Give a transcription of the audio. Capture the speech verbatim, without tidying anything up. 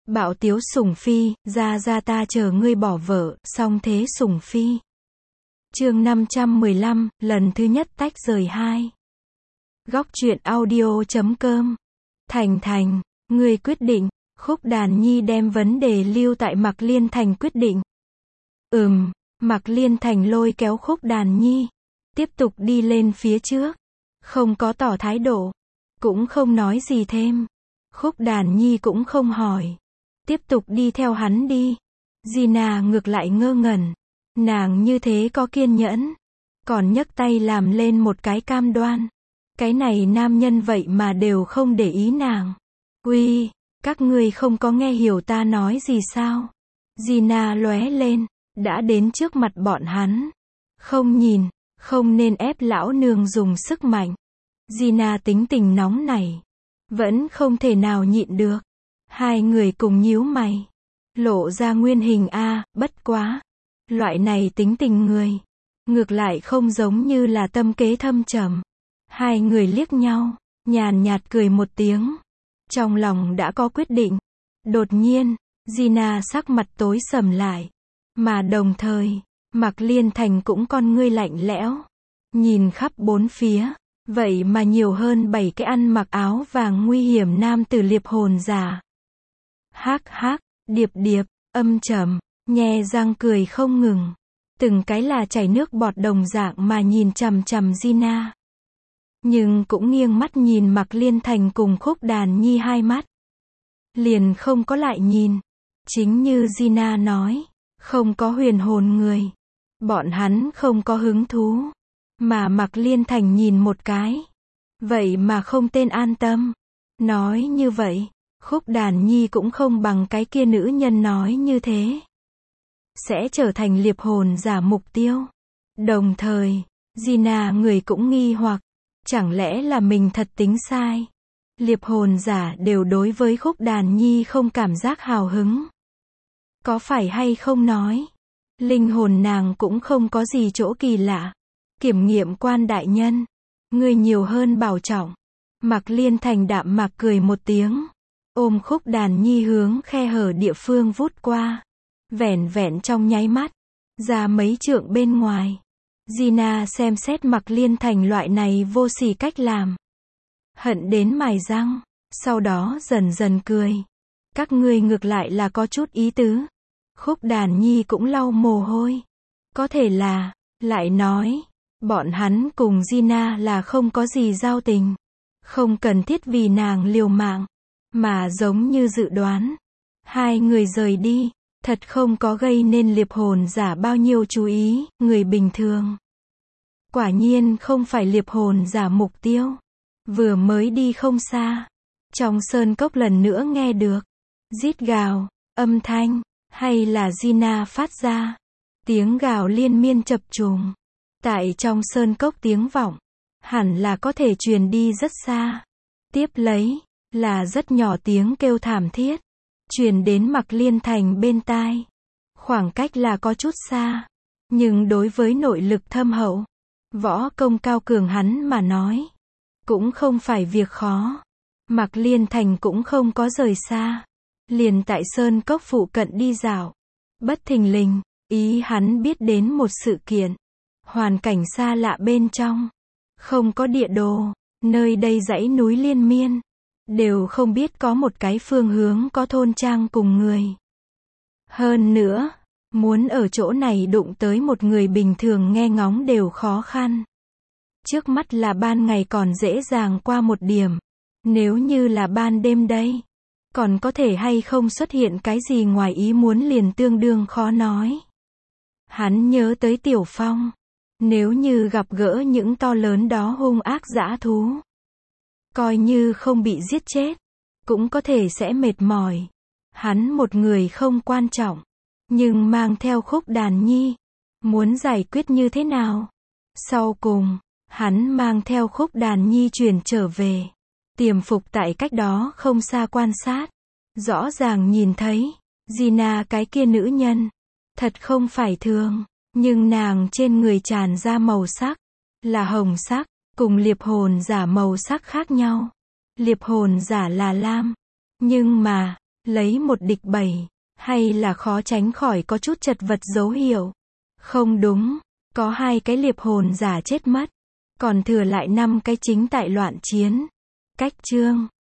Bạo tiếu sủng phi, ra ra ta chờ ngươi bỏ vợ, song thế sủng phi. Chương năm trăm mười lăm, lần thứ nhất tách rời hai. Góc truyện audio chấm com. Thành Thành, ngươi quyết định. Khúc Đàn Nhi đem vấn đề lưu tại Mạc Liên Thành quyết định. Ừm, Mạc Liên Thành lôi kéo Khúc Đàn Nhi, tiếp tục đi lên phía trước. Không có tỏ thái độ, cũng không nói gì thêm. Khúc Đàn Nhi cũng không hỏi, tiếp tục đi theo hắn đi. Gina ngược lại ngơ ngẩn, nàng như thế có kiên nhẫn, còn nhấc tay làm lên một cái cam đoan. Cái này nam nhân vậy mà đều không để ý nàng. Uy, các ngươi không có nghe hiểu ta nói gì sao? Gina lóe lên, đã đến trước mặt bọn hắn. Không nhìn, không nên ép lão nương dùng sức mạnh. Gina tính tình nóng này, vẫn không thể nào nhịn được. Hai người cùng nhíu mày, lộ ra nguyên hình a, bất quá. Loại này tính tình người, ngược lại không giống như là tâm kế thâm trầm. Hai người liếc nhau, nhàn nhạt cười một tiếng. Trong lòng đã có quyết định. Đột nhiên, Gina sắc mặt tối sầm lại. Mà đồng thời, Mạc Liên Thành cũng con ngươi lạnh lẽo. Nhìn khắp bốn phía, vậy mà nhiều hơn bảy cái ăn mặc áo vàng nguy hiểm nam tử liệp hồn giả. Hắc hắc, điệp điệp, âm trầm, nhe răng cười không ngừng. Từng cái là chảy nước bọt đồng dạng mà nhìn chằm chằm Gina. Nhưng cũng nghiêng mắt nhìn Mạc Liên Thành cùng Khúc Đàn Nhi hai mắt. Liền không có lại nhìn. Chính như Gina nói, không có huyền hồn người. Bọn hắn không có hứng thú. Mà Mạc Liên Thành nhìn một cái. Vậy mà không tên an tâm. Nói như vậy, Khúc Đàn Nhi cũng không bằng cái kia nữ nhân nói như thế. Sẽ trở thành liệp hồn giả mục tiêu. Đồng thời, Gina người cũng nghi hoặc. Chẳng lẽ là mình thật tính sai? Liệp hồn giả đều đối với Khúc Đàn Nhi không cảm giác hào hứng. Có phải hay không nói? Linh hồn nàng cũng không có gì chỗ kỳ lạ. Kiểm nghiệm quan đại nhân, ngươi nhiều hơn bảo trọng. Mạc Liên Thành đạm mạc cười một tiếng, ôm Khúc Đàn Nhi hướng khe hở địa phương vút qua. Vẻn vẹn trong nháy mắt, ra mấy trượng bên ngoài. Gina xem xét Mạc Liên Thành loại này vô sỉ cách làm. Hận đến mài răng, sau đó dần dần cười. Các ngươi ngược lại là có chút ý tứ. Khúc Đàn Nhi cũng lau mồ hôi. Có thể là, lại nói, bọn hắn cùng Gina là không có gì giao tình. Không cần thiết vì nàng liều mạng, mà giống như dự đoán. Hai người rời đi. Thật không có gây nên liệp hồn giả bao nhiêu chú ý, người bình thường. Quả nhiên không phải liệp hồn giả mục tiêu. Vừa mới đi không xa, trong sơn cốc lần nữa nghe được rít gào, âm thanh, hay là Gina phát ra. Tiếng gào liên miên chập trùng. Tại trong sơn cốc tiếng vọng, hẳn là có thể truyền đi rất xa. Tiếp lấy, là rất nhỏ tiếng kêu thảm thiết. Truyền đến Mạc Liên Thành bên tai. Khoảng cách là có chút xa. Nhưng đối với nội lực thâm hậu, võ công cao cường hắn mà nói, cũng không phải việc khó. Mạc Liên Thành cũng không có rời xa. Liền tại sơn cốc phụ cận đi dạo. Bất thình lình, ý hắn biết đến một sự kiện. Hoàn cảnh xa lạ bên trong. Không có địa đồ. Nơi đây dãy núi liên miên. Đều không biết có một cái phương hướng có thôn trang cùng người. Hơn nữa, muốn ở chỗ này đụng tới một người bình thường nghe ngóng đều khó khăn. Trước mắt là ban ngày còn dễ dàng qua một điểm. Nếu như là ban đêm đây, còn có thể hay không xuất hiện cái gì ngoài ý muốn liền tương đương khó nói. Hắn nhớ tới Tiểu Phong. Nếu như gặp gỡ những to lớn đó hung ác dã thú, coi như không bị giết chết, cũng có thể sẽ mệt mỏi. Hắn một người không quan trọng, nhưng mang theo Khúc Đàn Nhi, muốn giải quyết như thế nào? Sau cùng, hắn mang theo Khúc Đàn Nhi chuyển trở về, tiềm phục tại cách đó không xa quan sát. Rõ ràng nhìn thấy, Gina cái kia nữ nhân, thật không phải thường, nhưng nàng trên người tràn ra màu sắc, là hồng sắc. Cùng liệp hồn giả màu sắc khác nhau. Liệp hồn giả là lam. Nhưng mà, lấy một địch bảy, hay là khó tránh khỏi có chút chật vật dấu hiệu. Không đúng, có hai cái liệp hồn giả chết mất, còn thừa lại năm cái chính tại loạn chiến. Cách chương